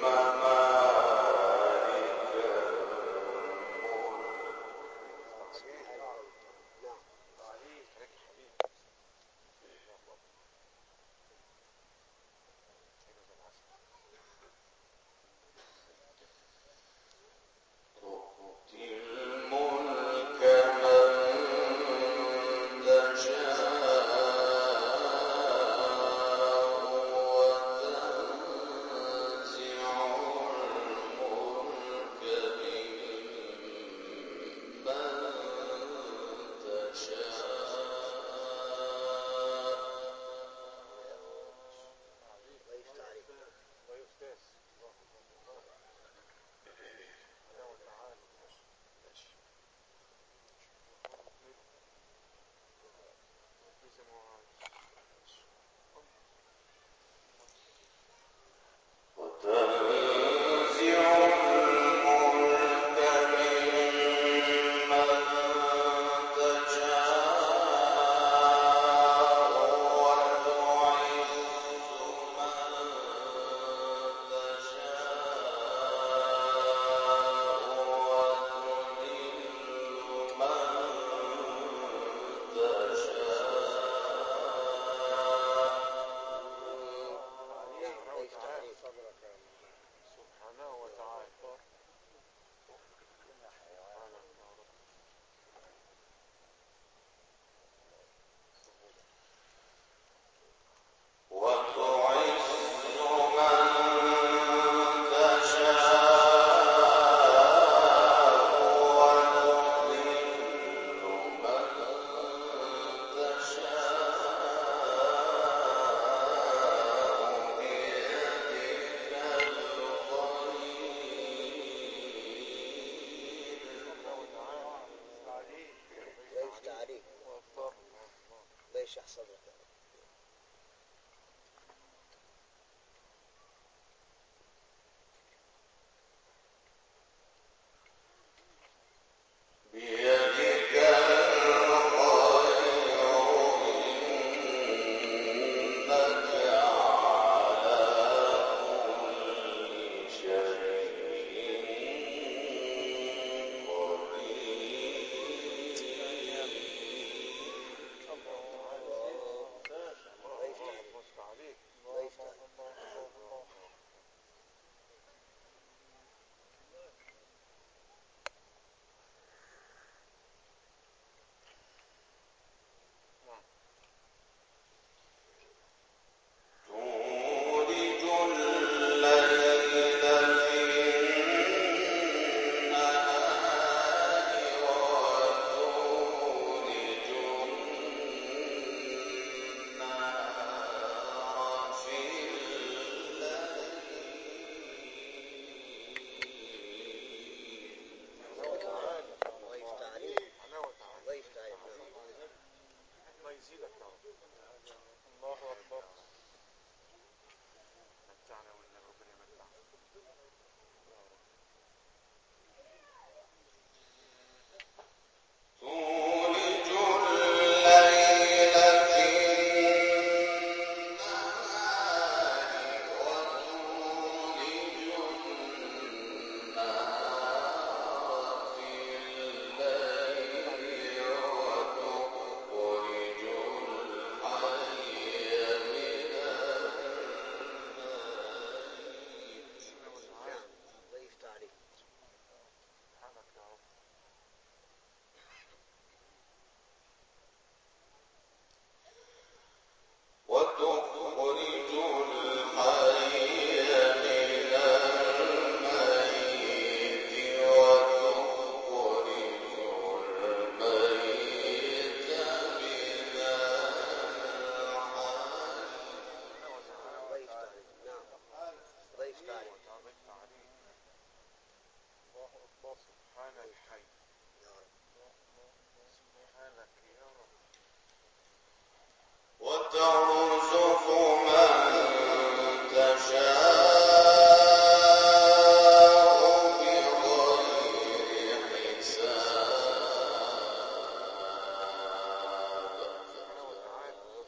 يشرح صدرك.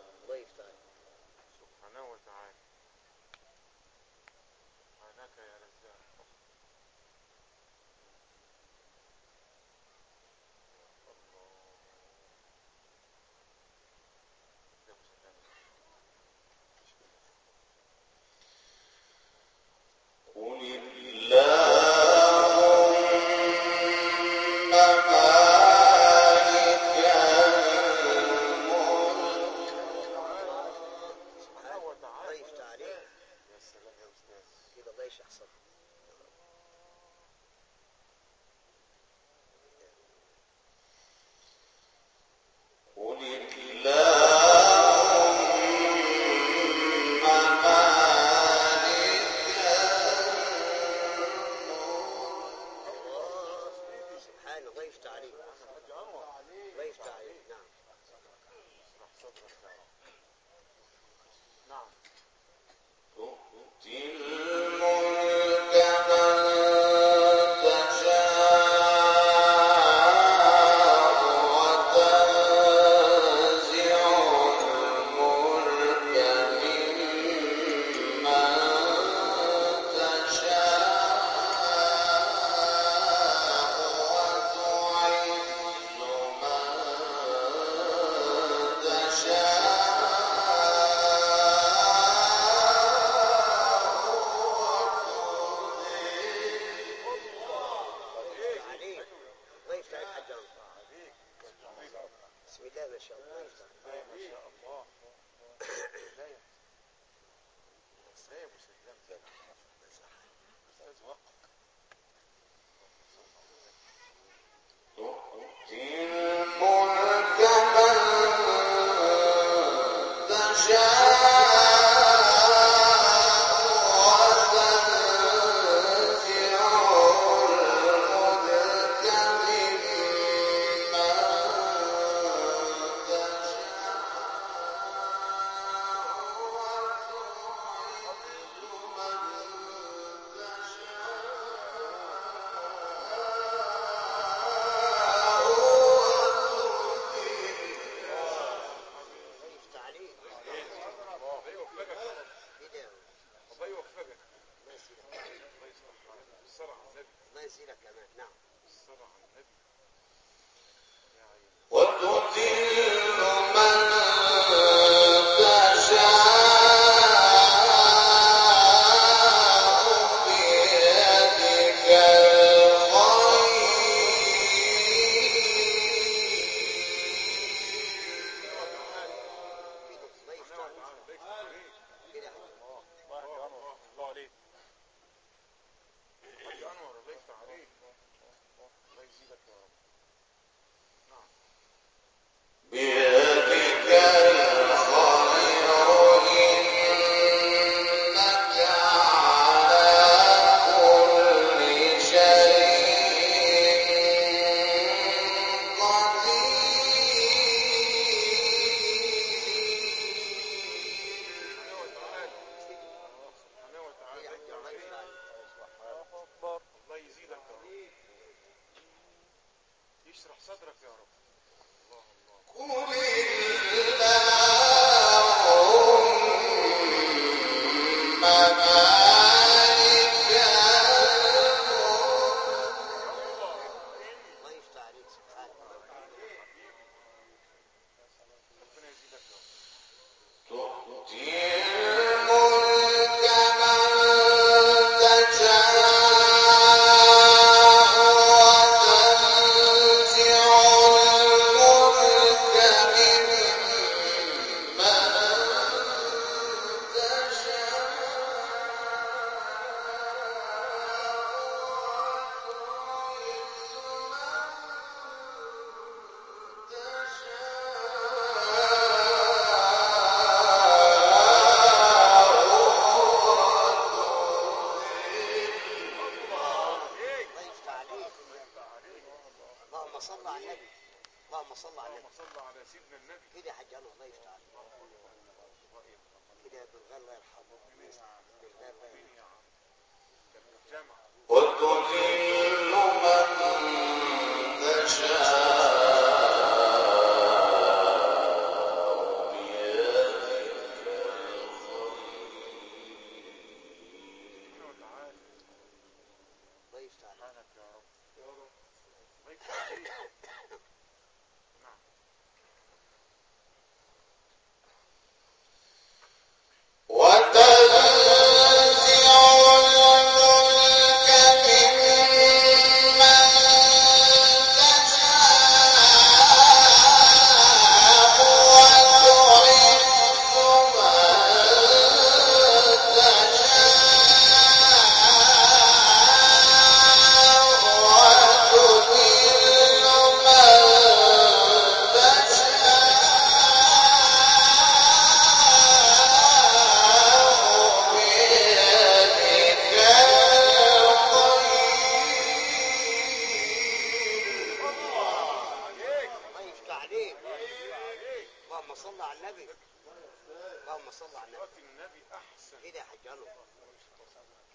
سبحانه وتعالى. سبحانك يا رب. يحصل.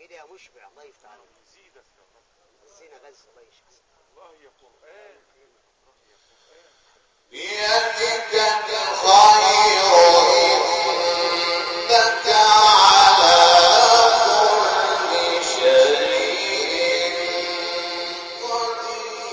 كده يا مشبع. الله يفتح عليك. يزيدك يا رب. الزينة غز. الله يشحن. الله يا قرآن. الله يا قرآن. بيدك الخير إنك على كل شيء قدير.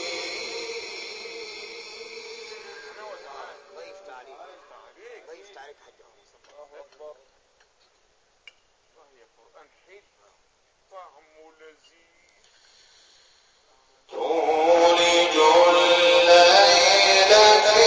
الله يفتح عليك. الله يفتح عليك حاج. الله أكبر. الله يا قرآن حلو طعمه لذيذ. تولج الليل في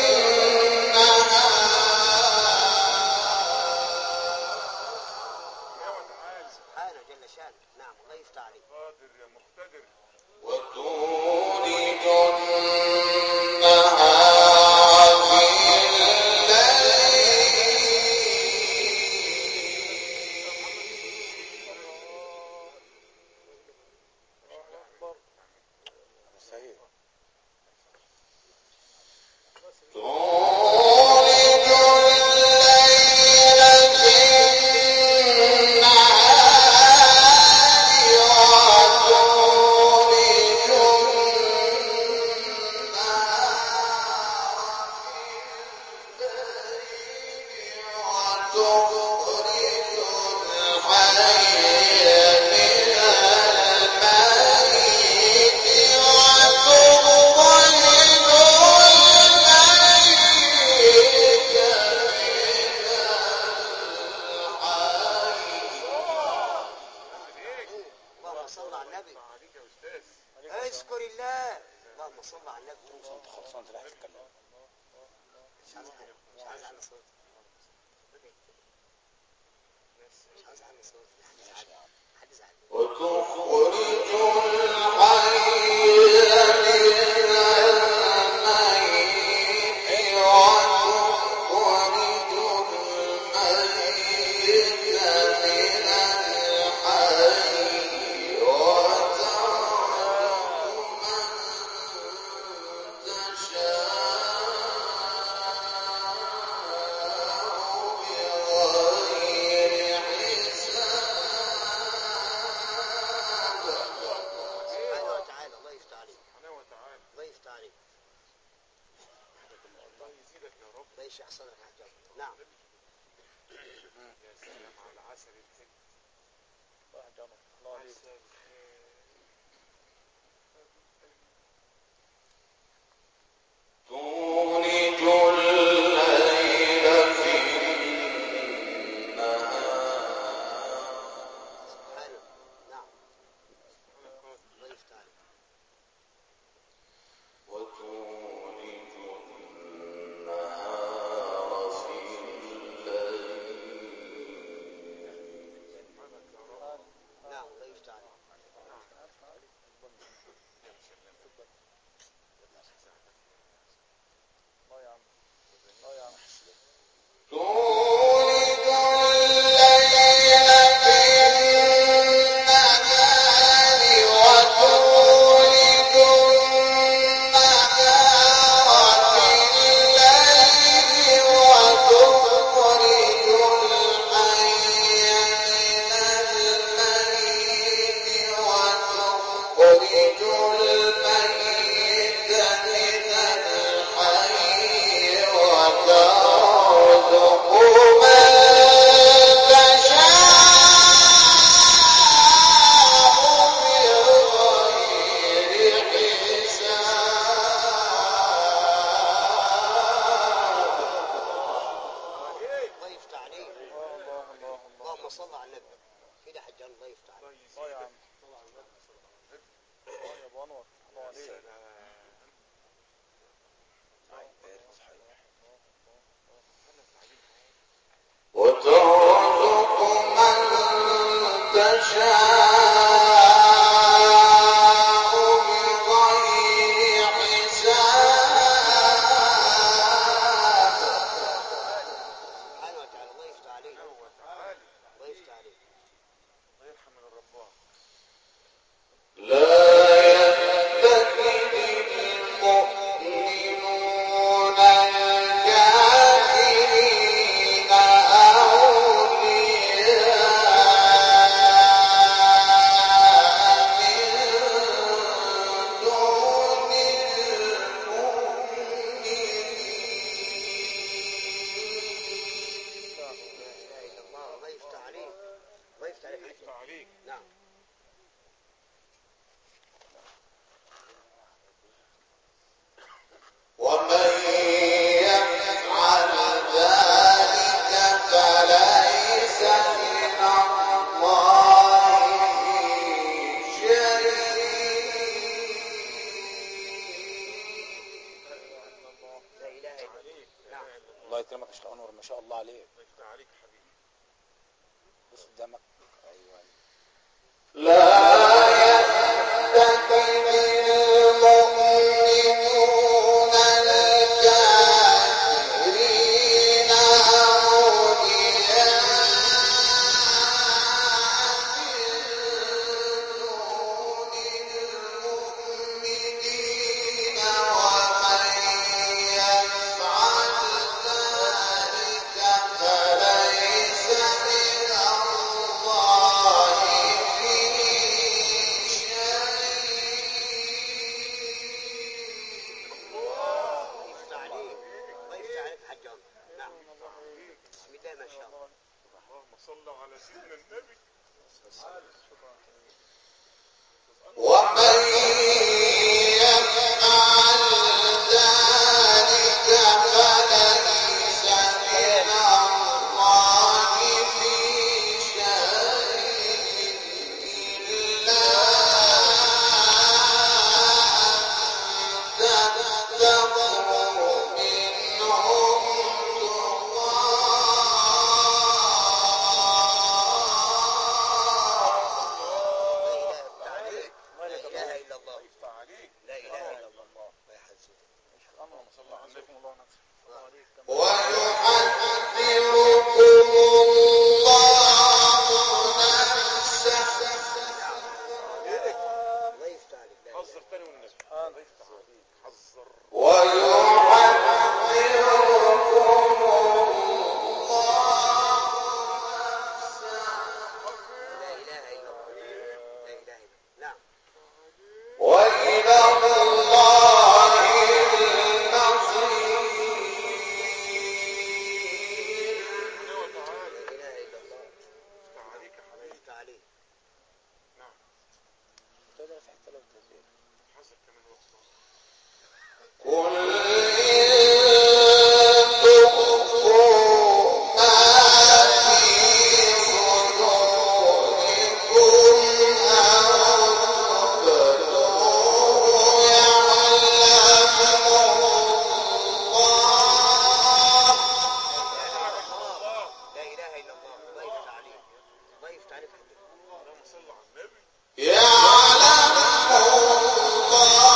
النهار سبحانه جل شانه. نعم. الله يفتح عليك. قادر يا مقتدر. وتولج النهار في اذكر الله. اللهم صل على النبي. انت خلصان تروح تتكلم. مش عايز اعلي صوت. مش عايز اعلي صوت. حد زعل. وتخرج الحي من الميت وتخرج الميت من الحي وترزق من تشاء بغير حساب. سبحانه وتعالى. الله يفتح عليك. سبحانه وتعالى. الله يفتح عليك. الله يزيدك يا رب. الله يشرح صدرك يا حاج. نعم. يا سلام على العسل الحلو. الله عليك. عسل تولج الليل في النهار سبحانه. نعم. الله يفتح عليك. وتولج النهار في الليل. نعم. الله يفتح عليك. تولج الليل في النهار وتولج النهار في الليل وتخرج الحي من الميت وتخرج الميت من الحي وترزق من تشاء بغير حساب. الله يفتح عليك. اللهم صل على النبي. كده حاج. الله يفتح عليك. الله يا عم. الله يا ابو انور. الله عليك. سلام. وترزق من تشاء بغير حساب. سبحانه وتعالى. الله يفتح عليك. وتعالى. الله يفتح عليك. الله يرحم الرباط. لا يتخذ المؤمنون الكافرين أولياء عليك. الله يفتح عليك حبيبي. بص قدامك. ايوه. لا يتخذ المؤمنون الكافرين أولياء من دون المؤمنين ومن يفعل ذلك فليس من الله في شيء. يفتح عليك. الله يفتح عليك حاج عمر. نعم. بسم الله ما شاء الله. اللهم صل على سيدنا النبي. ومن يفعل ذلك فليس من الله في شيء إلا أن تتقوا منهم لا إله إلا الله. الله يفتح عليك. لا إله إلا الله. الله يحزنك. اللهم صل على النبي. الله نفسه. الله عليك. ويحذركم الله نفسه. الله يفتح عليك. لا إله. حذر تاني والنبي. الله يفتح عليك. حذر. لا إله إلا الله. لا إله إلا الله. نعم. وإلى الله المصير. وتعالى. لا إله إلا الله. يفتح عليك يا حبيبي. يفتح عليك. نعم. تقدر في حته لو تزيد. حذر كمان وقت. قل إن تخفوا ما في صدوركم أو تبدوه يعلمه الله. لا إله إلا الله. الله يفتح عليك. الله يفتح عليك حبيبي. اللهم صل على النبي. يعلمه الله.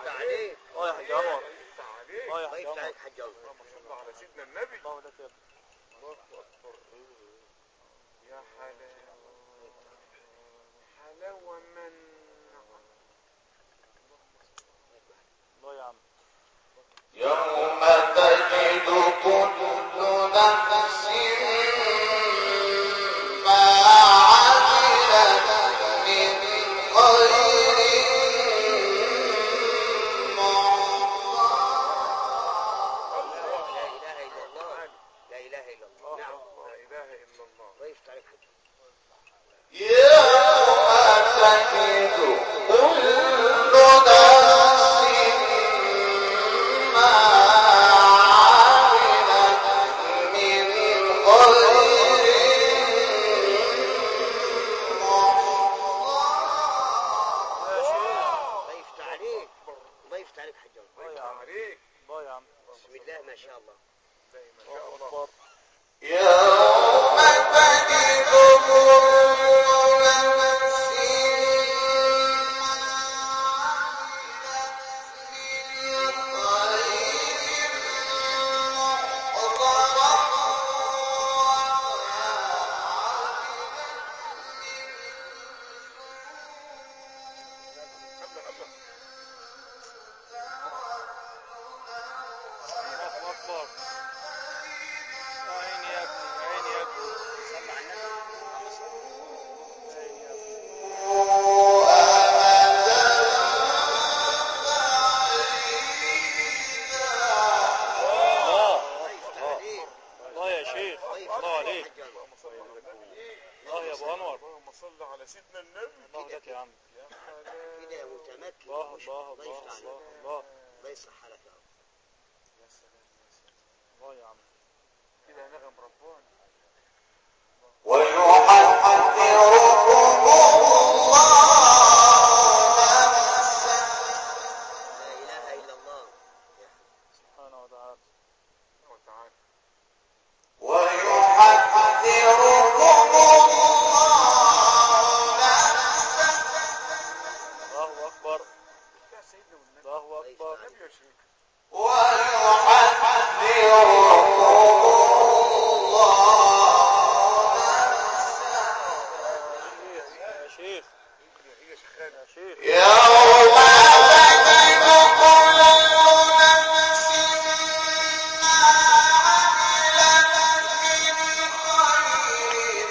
الله يفتح عليك حاج عمر. اللهم صل على سيدنا النبي. الله لك يا ابني. يوم تجد كل نفس ما عملت من خير لا إله إلا الله. نعم. لا إله إلا الله. ضيف تعريف حجة. يوم تجد كل نفس ما عملت من خير ضيف تعريف. ضيف تعريف حجة. الله عليك. الله يا عم. بسم الله ما شاء الله. ما شاء الله. يوم تجد كل نفس الله أكبر. عيني يا ابني، عيني يا ابني. صلى على النبي. عيني يا ابني. ضيف تعريف. الله يا شيخ. ضيف الله عليك. حجة. اللهم صل على النبي. الله يا ابو انور. اللهم صل على سيدنا النبي. الله لك يا عم. يا سلام. كده متمكن. الله مش الله ضيف الله تعريف. الله الله. الله يصح لك يا رب. يا سلام يا سلام. الله يا عم. كده نغم رباني. ويحذركم الله نفسه لا إله إلا الله. سبحانه وتعالى. وتعالى. ويحذركم الله نفسه الله اكبر. يا سيدنا والنبي. الله اكبر. النبي يا شيخ. ويحذركم الله يا شيخ. يا شيخ. يا شيخ. يوم تجد كل نفس ما عملت من خير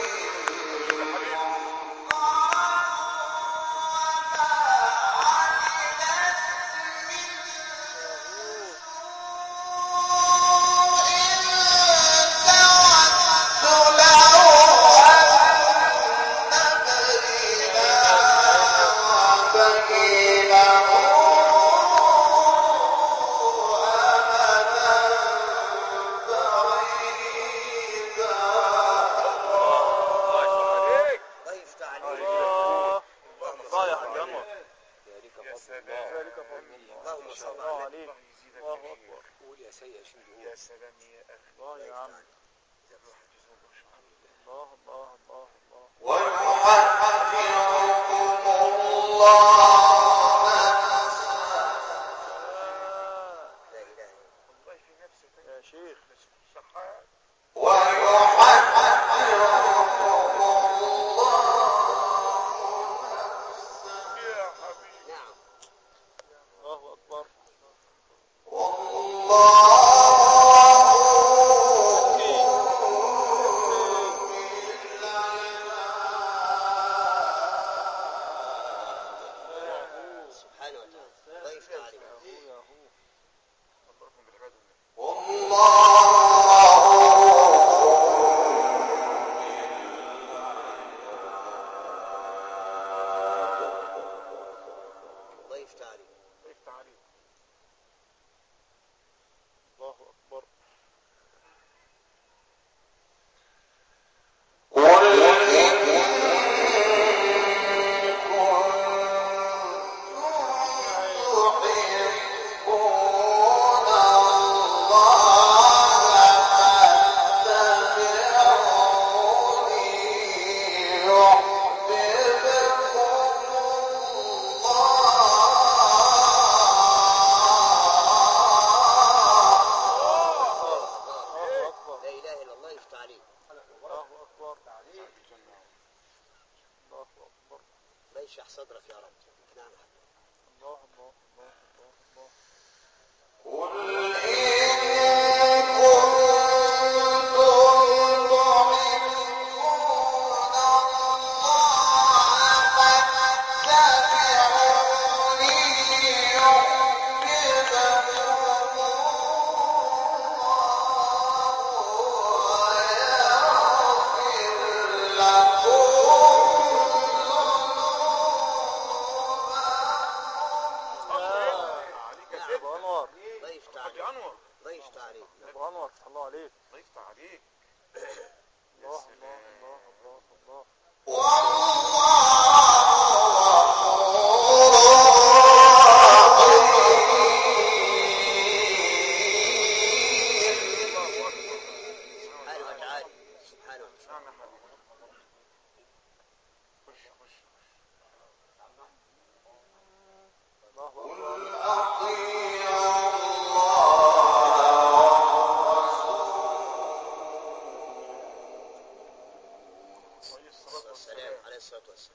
ضيف تعريف. الله. الله يا حاج انور. ذلك يا فضل سلام. الله. ذلك فضل الله. اللهم صل الله على عليك. الله اكبر. قول يا سيد عشان يا تقول. سلام يا اخي. الله يا عم. الله الله الله الله. ويحذركم الله نفسه لا إله إلا الله في نفسك يا شيخ. صحاح. ويحذركم الله يا حبيبي. نعم. الله اكبر. سبحانه وتعالى. ضيف تعريف. يا هو. اللهم بالعباد ضيف تعريف. كيف تعالي. الله اكبر. قل إن تحبون الله فاتبعوني يشرح صدرك يا رب. نعم. الله الله الله الله الله. قل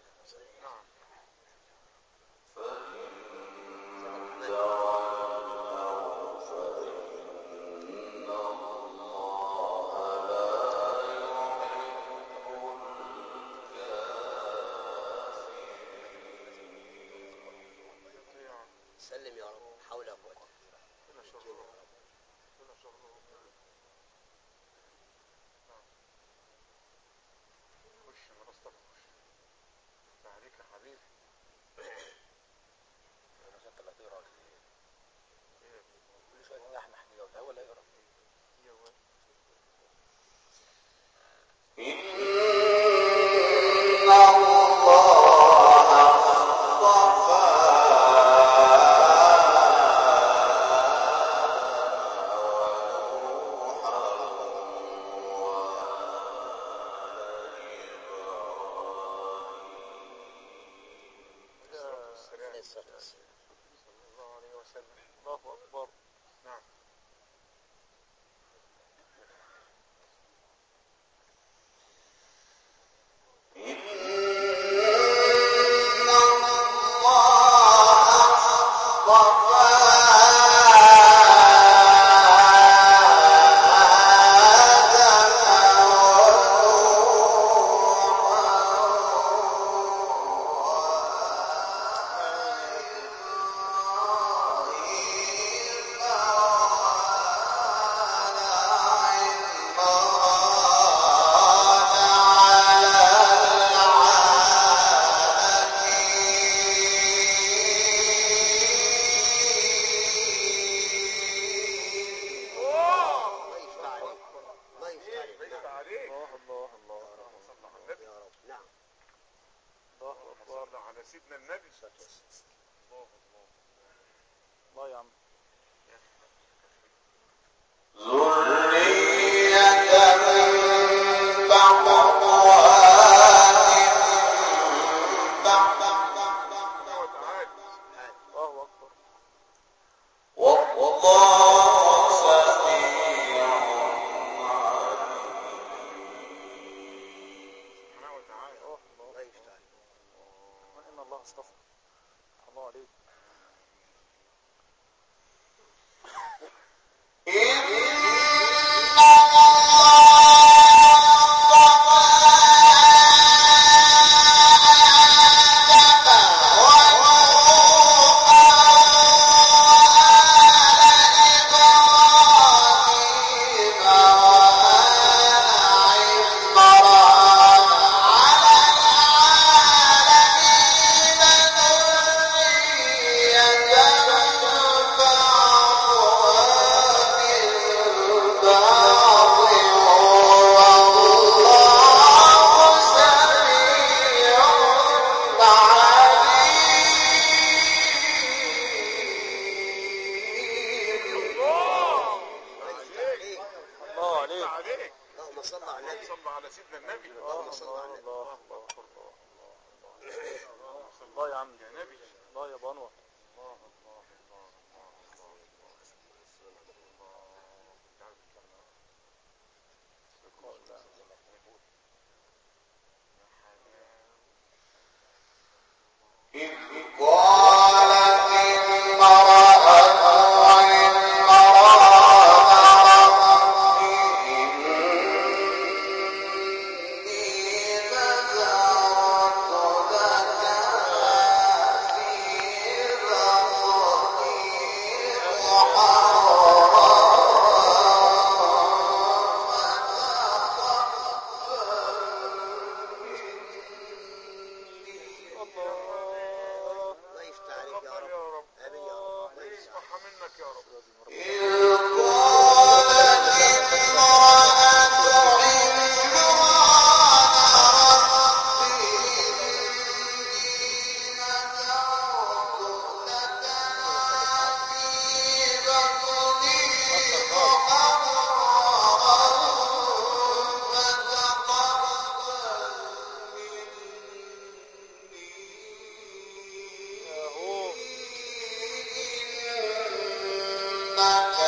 نعم. سلم يا رب، حول ولا قوة. كنا شر. كنا شر. خش من راسك، خش. عليك يا حبيبي. مش انت اللي هتقرا كل شويه نحن كده هو اللي هيقرا. الله أكبر. نعم. سيدنا النبي. الله الله الله يا عم. إنك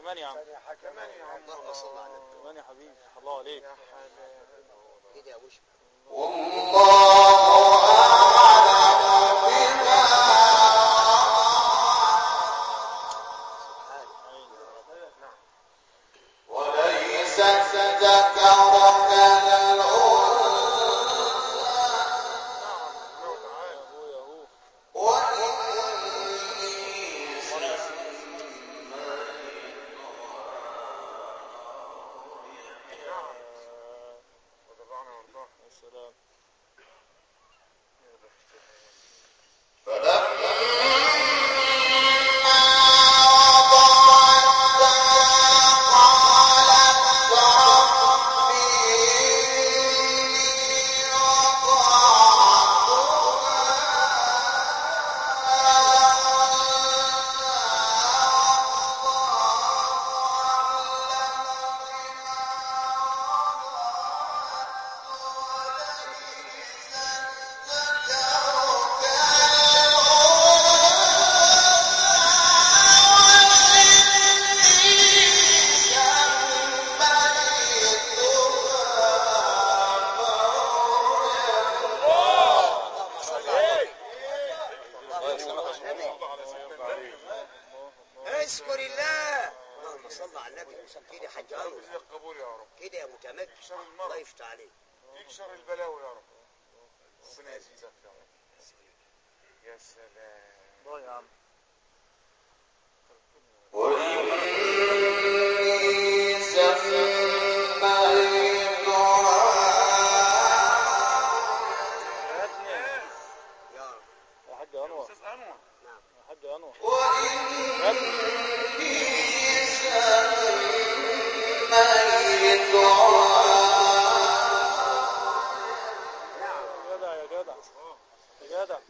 كمان يا عم. كمان يا عم. اللهم صل على النبي. كمان يا حبيبي. الله عليك. يا حلال. كده يا وش. والله أعلم بما وليس الذكر كالأنثى اذكر الله. اللهم صل على النبي. كده يا حاج انور. قبول يا رب. كده يا متمكن. الله يفتح عليك. يكسر البلاوي يا رب. ربنا يزيدك يا رب. يا سلام. الله يا عم. وإني سميتها يا رب. يا حاج انور. استاذ انور. نعم. يا حاج انور. يا جدع يا جدع.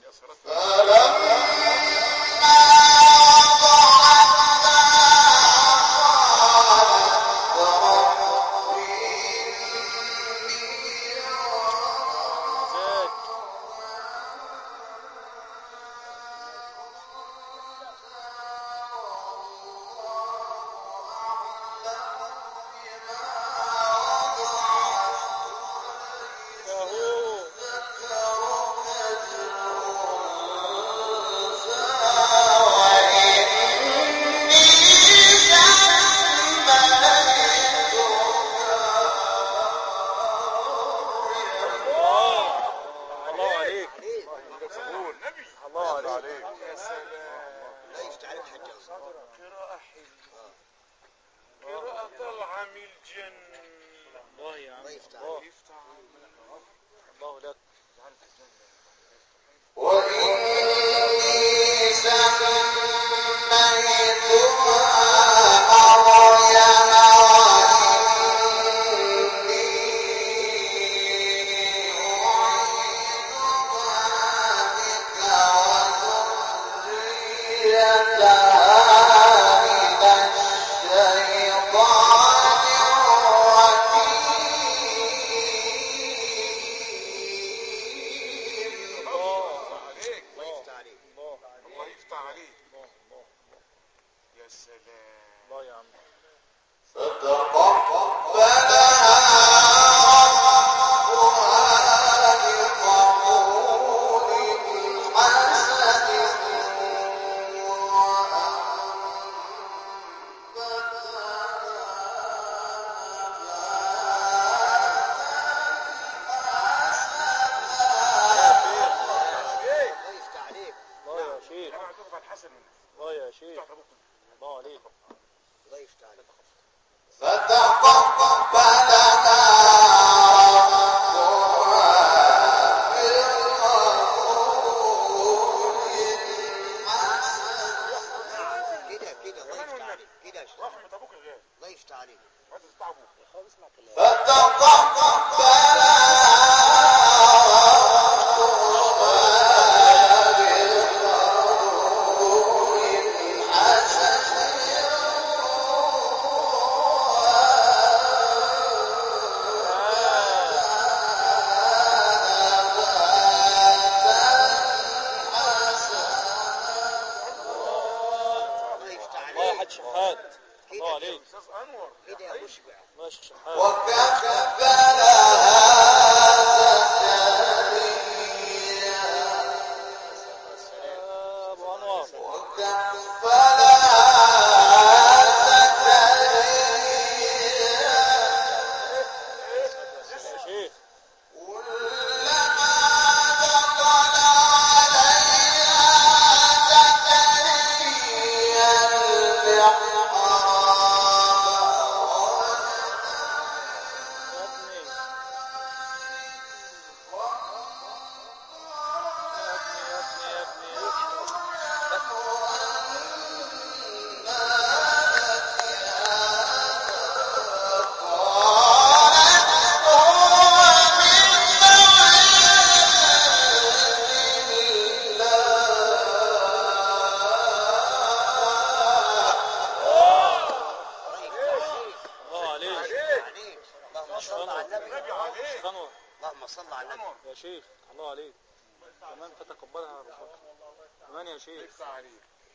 أنور اللهم صل على النبي. يا شيخ الله عليك كمان فتقبلها يا رب كمان يا شيخ يفتح عليك.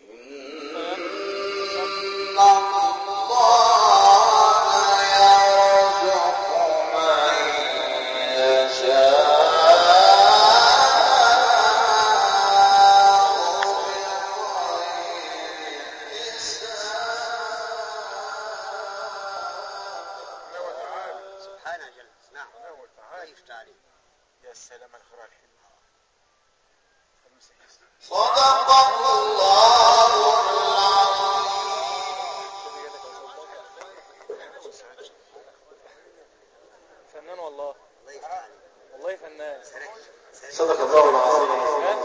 سبحانه جل. نعم. نور تعالى. الله يفتح عليك. يا سلام على الخير الحلو. صدق الله العظيم. فنان والله الله يفتح عليك. والله فنان صدق الله العظيم.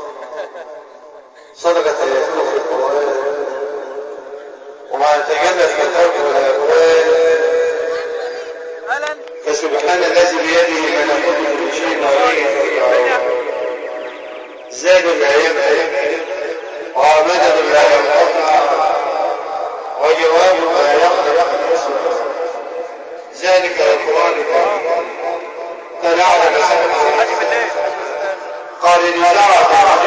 صدقت آياته في القرآن وما تجلت فتاوى والأقوال فسبحان الذي بيده ملكوت كل شيء وإليه ترجعون. زاد لا يبعد ومدد لا ينقطع وجواب لا يخلق ذلك القرآن الكريم تنعرف قال لزرع